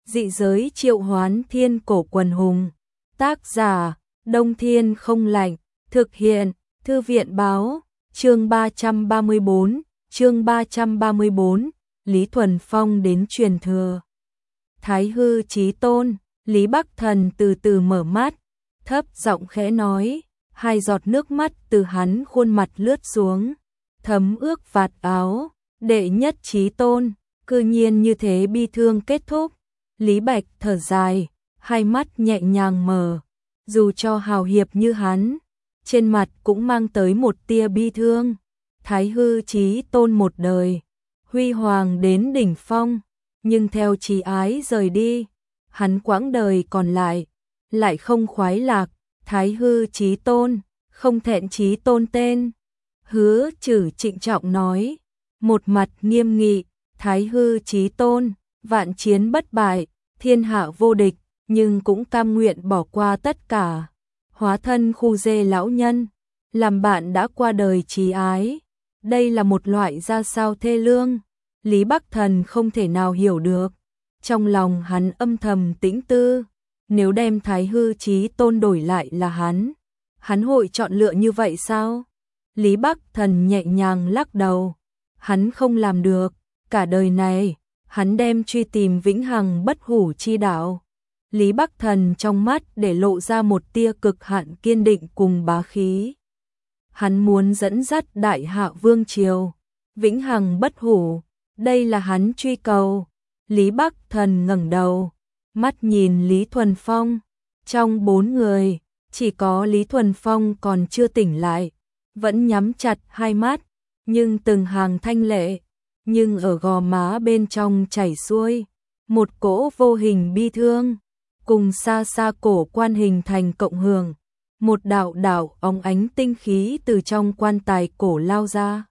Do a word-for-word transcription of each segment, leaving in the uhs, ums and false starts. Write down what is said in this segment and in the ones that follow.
Dị giới triệu hoán thiên cổ quần hùng. Tác giả, Đông Thiên không lạnh. Thực hiện, Thư viện báo. Chương ba trăm ba mươi bốn, chương ba trăm ba mươi bốn, Lý Thuần Phong đến truyền thừa. Thái hư chí tôn, Lý Bắc Thần từ từ mở mắt, thấp giọng khẽ nói, hai giọt nước mắt từ hắn khuôn mặt lướt xuống, thấm ướt vạt áo. Đệ nhất chí tôn, cư nhiên như thế bi thương kết thúc. Lý Bạch thở dài, hai mắt nhẹ nhàng mở, dù cho hào hiệp như hắn, trên mặt cũng mang tới một tia bi thương. Thái hư chí tôn một đời, huy hoàng đến đỉnh phong, nhưng theo chí ái rời đi, hắn quãng đời còn lại, lại không khoái lạc. Thái hư chí tôn, không thẹn chí tôn tên. Hứa Trử trịnh trọng nói, một mặt nghiêm nghị, Thái hư chí tôn, vạn chiến bất bại, thiên hạ vô địch, nhưng cũng cam nguyện bỏ qua tất cả, hóa thân khu dê lão nhân, làm bạn đã qua đời chí ái. Đây là một loại ra sao thê lương, Lý Bắc Thần không thể nào hiểu được. Trong lòng hắn âm thầm tĩnh tư, nếu đem Thái hư chí tôn đổi lại là hắn, hắn hội chọn lựa như vậy sao? Lý Bắc Thần nhẹ nhàng lắc đầu, hắn không làm được, cả đời này, hắn đem truy tìm vĩnh hằng bất hủ chi đạo. Lý Bắc Thần trong mắt để lộ ra một tia cực hạn kiên định cùng bá khí. Hắn muốn dẫn dắt đại hạ vương triều, vĩnh hằng bất hủ, đây là hắn truy cầu. Lý Bắc Thần ngẩng đầu, mắt nhìn Lý Thuần Phong, trong bốn người, chỉ có Lý Thuần Phong còn chưa tỉnh lại, vẫn nhắm chặt hai mắt, nhưng từng hàng thanh lệ, nhưng ở gò má bên trong chảy xuôi, một cỗ vô hình bi thương, cùng xa xa cổ quan hình thành cộng hưởng, một đạo đạo óng ánh tinh khí từ trong quan tài cổ lao ra.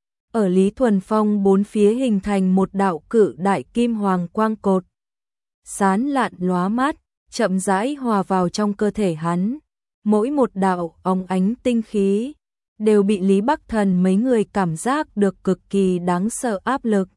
Ở Lý Thuần Phong bốn phía hình thành một đạo cự đại kim hoàng quang cột, sán lạn lóa mắt, chậm rãi hòa vào trong cơ thể hắn. Mỗi một đạo óng ánh tinh khí đều bị Lý Bắc Thần mấy người cảm giác được cực kỳ đáng sợ áp lực.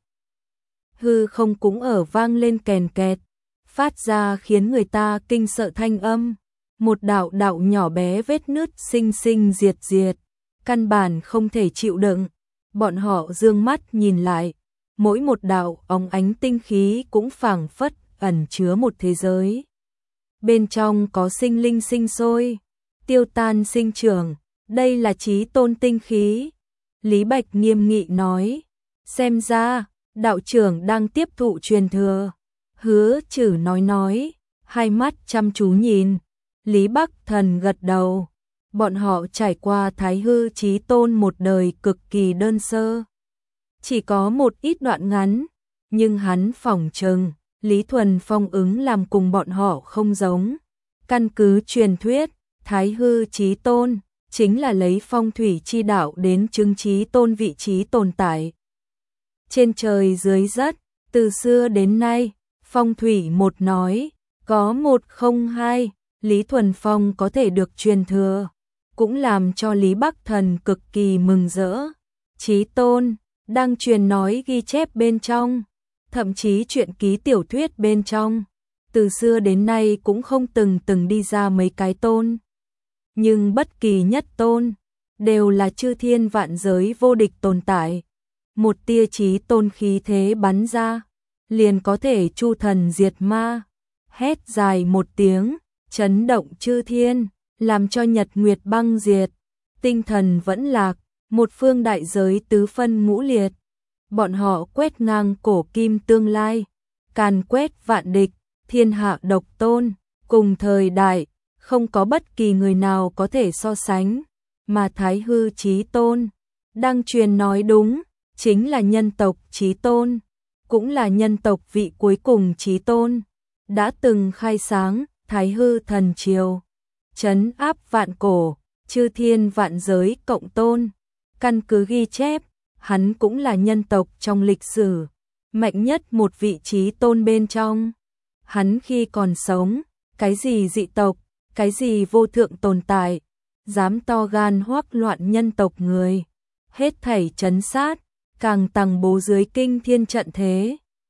Hư không cũng ở vang lên kèn kẹt, phát ra khiến người ta kinh sợ thanh âm. Một đạo đạo nhỏ bé vết nứt sinh sinh diệt diệt, căn bản không thể chịu đựng. Bọn họ dương mắt nhìn lại, mỗi một đạo óng ánh tinh khí cũng phảng phất ẩn chứa một thế giới. Bên trong có sinh linh sinh sôi, tiêu tan sinh trưởng, đây là chí tôn tinh khí. Lý Bạch nghiêm nghị nói, xem ra, đạo trưởng đang tiếp thụ truyền thừa. Hứa Trử nói nói, hai mắt chăm chú nhìn. Lý Bắc Thần gật đầu. Bọn họ trải qua Thái hư chí tôn một đời cực kỳ đơn sơ, chỉ có một ít đoạn ngắn, nhưng hắn phỏng chừng Lý Thuần Phong ứng làm cùng bọn họ không giống. Căn cứ truyền thuyết, Thái hư chí tôn chính là lấy phong thủy chi đạo đến chứng chí tôn vị trí tồn tại. Trên trời dưới đất, từ xưa đến nay, phong thủy một nói, có một không hai, Lý Thuần Phong có thể được truyền thừa, cũng làm cho Lý Bắc Thần cực kỳ mừng rỡ. Chí tôn, đang truyền nói ghi chép bên trong, thậm chí truyện ký tiểu thuyết bên trong, từ xưa đến nay cũng không từng từng đi ra mấy cái tôn. Nhưng bất kỳ nhất tôn, đều là chư thiên vạn giới vô địch tồn tại. Một tia chí tôn khí thế bắn ra, liền có thể chu thần diệt ma. Hét dài một tiếng, chấn động chư thiên, làm cho nhật nguyệt băng diệt, tinh thần vẫn lạc, một phương đại giới tứ phân ngũ liệt. Bọn họ quét ngang cổ kim tương lai, càn quét vạn địch, thiên hạ độc tôn, cùng thời đại, không có bất kỳ người nào có thể so sánh. Mà Thái hư chí tôn, đang truyền nói đúng, chính là nhân tộc chí tôn, cũng là nhân tộc vị cuối cùng chí tôn, đã từng khai sáng Thái hư thần triều, trấn áp vạn cổ, chư thiên vạn giới cộng tôn. Căn cứ ghi chép, hắn cũng là nhân tộc trong lịch sử mạnh nhất một vị chí tôn bên trong. Hắn khi còn sống, cái gì dị tộc, cái gì vô thượng tồn tại, dám to gan hoắc loạn nhân tộc người, hết thảy trấn sát, càng tằng bố dưới kinh thiên trận thế.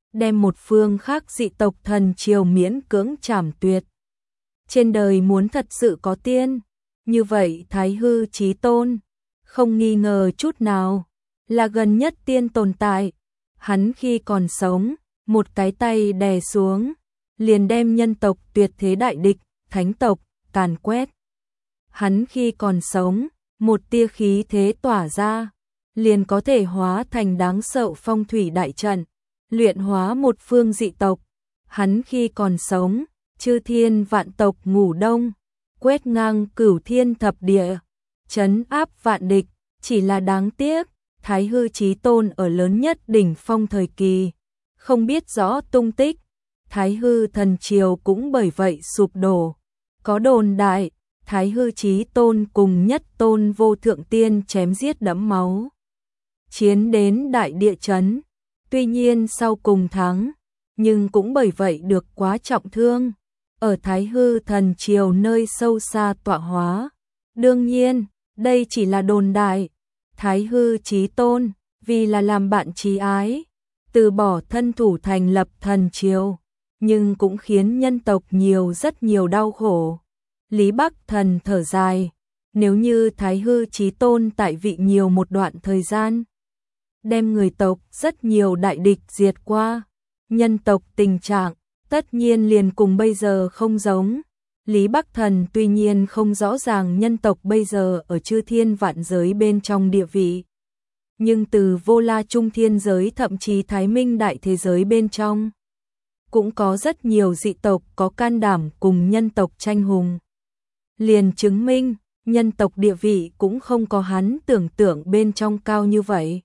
đem một phương khác dị tộc thần triều miễn cưỡng trảm tuyệt. Trên đời muốn thật sự có tiên, như vậy Thái Hư Chí Tôn, không nghi ngờ chút nào, là gần nhất tiên tồn tại. Hắn khi còn sống, một cái tay đè xuống, liền đem nhân tộc tuyệt thế đại địch, thánh tộc, càn quét. Hắn khi còn sống, một tia khí thế tỏa ra, liền có thể hóa thành đáng sợ phong thủy đại trận, luyện hóa một phương dị tộc. Hắn khi còn sống, chư thiên vạn tộc ngủ đông, quét ngang cửu thiên thập địa, trấn áp vạn địch. Chỉ là đáng tiếc, Thái Hư Chí Tôn ở lớn nhất đỉnh phong thời kỳ, không biết rõ tung tích. Thái Hư thần triều cũng bởi vậy sụp đổ. Có đồn đại, Thái Hư Chí Tôn cùng nhất tôn vô thượng tiên chém giết đẫm máu, chiến đến đại địa chấn. Tuy nhiên sau cùng thắng, nhưng cũng bởi vậy được quá trọng thương, ở Thái Hư thần triều nơi sâu xa tọa hóa. Đương nhiên, đây chỉ là đồn đại. Thái Hư Chí Tôn, vì là làm bạn trí ái, từ bỏ thân thủ thành lập thần triều, nhưng cũng khiến nhân tộc nhiều rất nhiều đau khổ. Lý Bắc Thần thở dài, nếu như Thái Hư Chí Tôn tại vị nhiều một đoạn thời gian, đem người tộc rất nhiều đại địch diệt qua, nhân tộc tình trạng tất nhiên liền cùng bây giờ không giống. Lý Bắc Thần tuy nhiên không rõ ràng nhân tộc bây giờ ở chư thiên vạn giới bên trong địa vị, nhưng từ vô la trung thiên giới thậm chí thái minh đại thế giới bên trong, cũng có rất nhiều dị tộc có can đảm cùng nhân tộc tranh hùng. Liền chứng minh, nhân tộc địa vị cũng không có hắn tưởng tượng bên trong cao như vậy.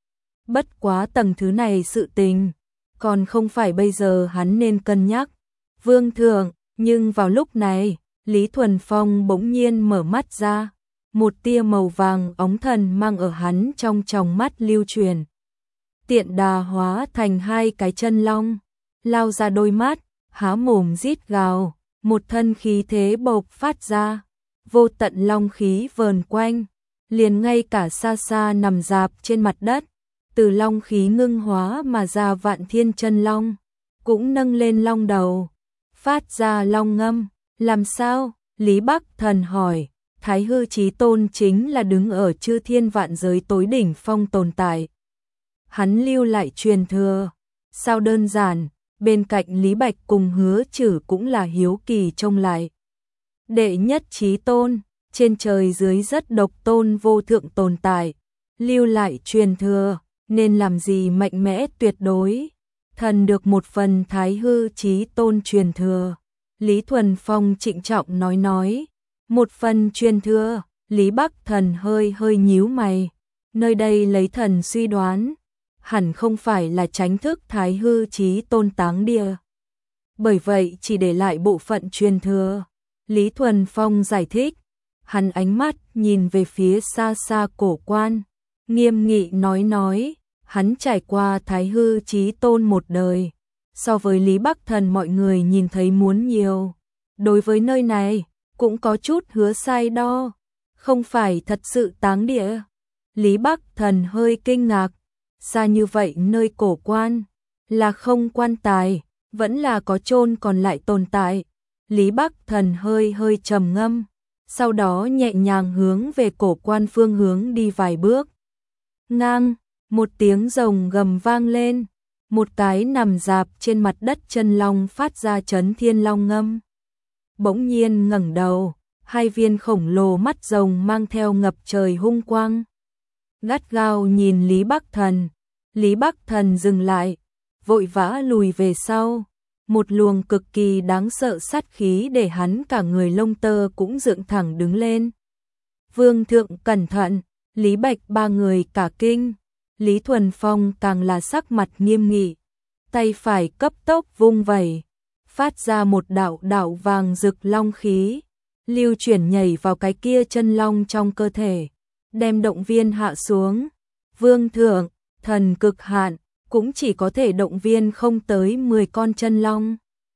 Bất quá tầng thứ này sự tình, còn không phải bây giờ hắn nên cân nhắc. Vương thượng, nhưng vào lúc này, Lý Thuần Phong bỗng nhiên mở mắt ra, một tia màu vàng óng thần mang ở hắn trong tròng mắt lưu truyền. Tiện đà hóa thành hai cái chân long, lao ra đôi mắt, há mồm rít gào, một thân khí thế bộc phát ra, vô tận long khí vờn quanh, liền ngay cả xa xa nằm dạp trên mặt đất, từ long khí ngưng hóa mà ra vạn thiên chân long, cũng nâng lên long đầu, phát ra long ngâm. Làm sao? Lý Bắc Thần hỏi. Thái Hư Chí Tôn chính là đứng ở chư thiên vạn giới tối đỉnh phong tồn tại. Hắn lưu lại truyền thừa. Sao đơn giản, bên cạnh Lý Bạch cùng Hứa Trử cũng là hiếu kỳ trông lại. Đệ nhất Chí Tôn, trên trời dưới rất độc tôn vô thượng tồn tại, lưu lại truyền thừa, nên làm gì mạnh mẽ tuyệt đối. Thần được một phần Thái Hư Chí Tôn truyền thừa. Lý Thuần Phong trịnh trọng nói nói. Một phần truyền thừa. Lý Bắc Thần hơi hơi nhíu mày. Nơi đây lấy thần suy đoán, hẳn không phải là tránh thức Thái Hư Chí Tôn táng địa. Bởi vậy chỉ để lại bộ phận truyền thừa. Lý Thuần Phong giải thích. Hắn ánh mắt nhìn về phía xa xa cổ quan, nghiêm nghị nói nói. Hắn trải qua Thái Hư Chí Tôn một đời, so với Lý Bắc Thần mọi người nhìn thấy muốn nhiều. Đối với nơi này, cũng có chút hứa sai đo, không phải thật sự táng địa. Lý Bắc Thần hơi kinh ngạc, xa như vậy nơi cổ quan, là không quan tài, vẫn là có chôn còn lại tồn tại. Lý Bắc Thần hơi hơi trầm ngâm, sau đó nhẹ nhàng hướng về cổ quan phương hướng đi vài bước. Ngang, một tiếng rồng gầm vang lên, một cái nằm dạp trên mặt đất chân long phát ra chấn thiên long ngâm. Bỗng nhiên ngẩng đầu, hai viên khổng lồ mắt rồng mang theo ngập trời hung quang, gắt gao nhìn Lý Bắc Thần. Lý Bắc Thần dừng lại, vội vã lùi về sau, một luồng cực kỳ đáng sợ sát khí để hắn cả người lông tơ cũng dựng thẳng đứng lên. Vương thượng cẩn thận, Lý Bạch ba người cả kinh. Lý Thuần Phong càng là sắc mặt nghiêm nghị, tay phải cấp tốc vung vẩy, phát ra một đạo đạo vàng rực long khí, lưu chuyển nhảy vào cái kia chân long trong cơ thể, đem động viên hạ xuống. Vương thượng, thần cực hạn, cũng chỉ có thể động viên không tới mười con chân long.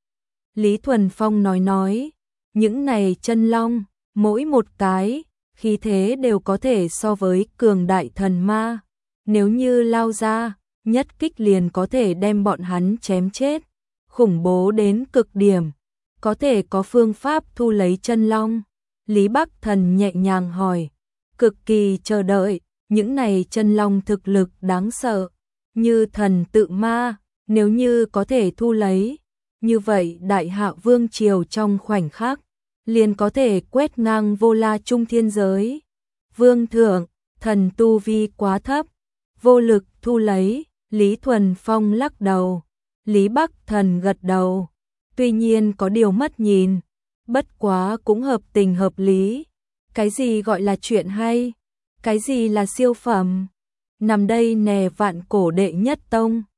Lý Thuần Phong nói nói, những này chân long, mỗi một cái, khí thế đều có thể so với cường đại thần ma. Nếu như lao ra, nhất kích liền có thể đem bọn hắn chém chết, khủng bố đến cực điểm, có thể có phương pháp thu lấy chân long. Lý Bắc Thần nhẹ nhàng hỏi, cực kỳ chờ đợi, những này chân long thực lực đáng sợ, như thần tự ma, nếu như có thể thu lấy, như vậy Đại Hạ Vương triều trong khoảnh khắc liền có thể quét ngang vô la trung thiên giới. Vương thượng, thần tu vi quá thấp, vô lực thu lấy. Lý Thuần Phong lắc đầu. Lý Bắc Thần gật đầu, tuy nhiên có điều mất nhìn, bất quá cũng hợp tình hợp lý. Cái gì gọi là chuyện hay? Cái gì là siêu phẩm? Nằm đây nè vạn cổ đệ nhất tông.